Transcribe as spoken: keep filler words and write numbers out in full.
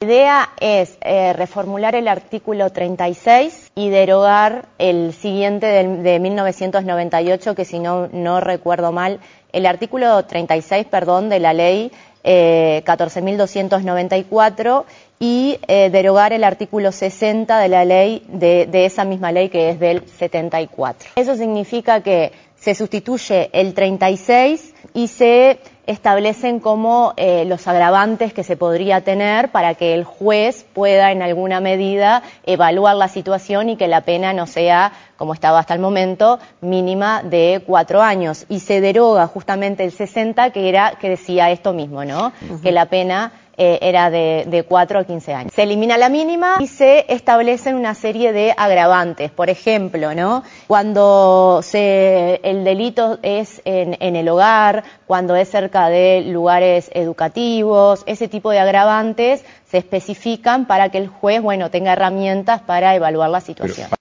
La idea es eh, reformular el artículo treinta y seis y derogar el siguiente de, de mil novecientos noventa y ocho, que si no, no recuerdo mal, el artículo treinta y seis, perdón, de la ley eh, catorce mil doscientos noventa y cuatro y eh, derogar el artículo sesenta de la ley, de, de esa misma ley que es del setenta y cuatro. Eso significa que se sustituye el treinta y seis y se establecen como eh, los agravantes que se podría tener para que el juez pueda en alguna medida evaluar la situación y que la pena no sea, como estaba hasta el momento, mínima de cuatro años. Y se deroga justamente el sesenta, que era que decía esto mismo, ¿no? Uh-huh. Que la pena eh, era de, de cuatro a quince años. Se elimina la mínima y se establecen una serie de agravantes. Por ejemplo, ¿no? Cuando se, el delito es en, en el hogar, cuando es cerca de lugares educativos, ese tipo de agravantes se especifican para que el juez, bueno, tenga herramientas para evaluar la situación. Pero